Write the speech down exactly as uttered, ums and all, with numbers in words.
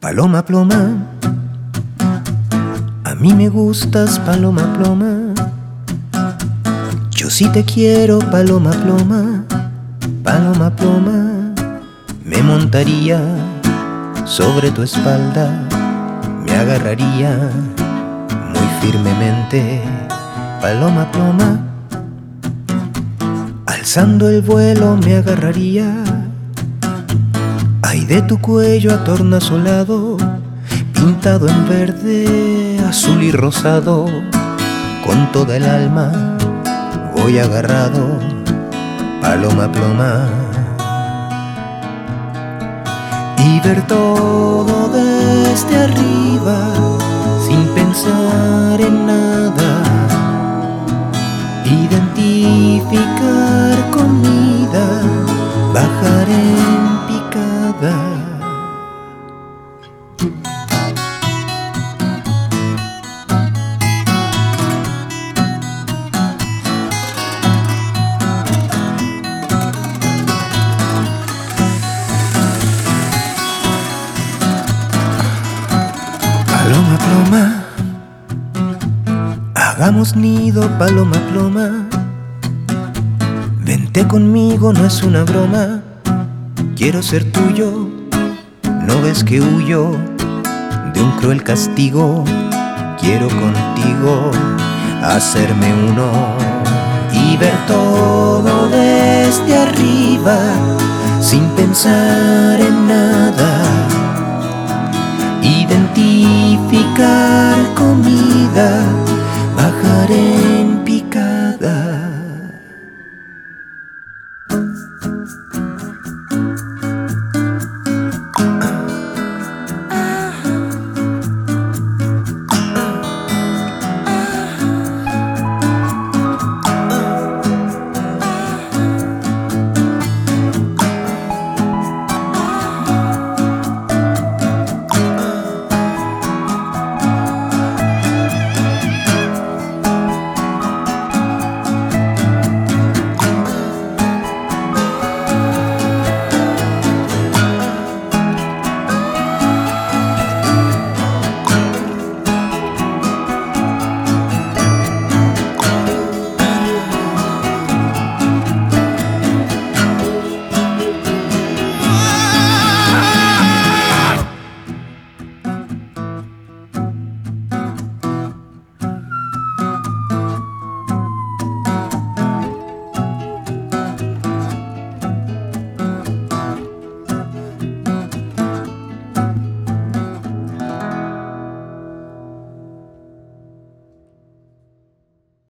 Paloma ploma, a mí me gustas, paloma ploma. Yo sí te quiero, paloma ploma, paloma ploma. Me montaría sobre tu espalda, me agarraría muy firmemente, paloma ploma. Alzando el vuelo me agarraría, ay de tu cuello atornasolado, pintado en verde, azul y rosado. Con toda el alma voy agarrado, paloma ploma. Y ver todo desde arriba, sin pensar en nada. Identificar comida, bajar en picada. Paloma ploma, hagamos nido, paloma ploma. Vente conmigo, no es una broma. Quiero ser tuyo, ¿no ves que huyo de un cruel castigo? Quiero contigo hacerme uno y ver todo desde arriba, sin pensar en nada. Identificar comida, bajaré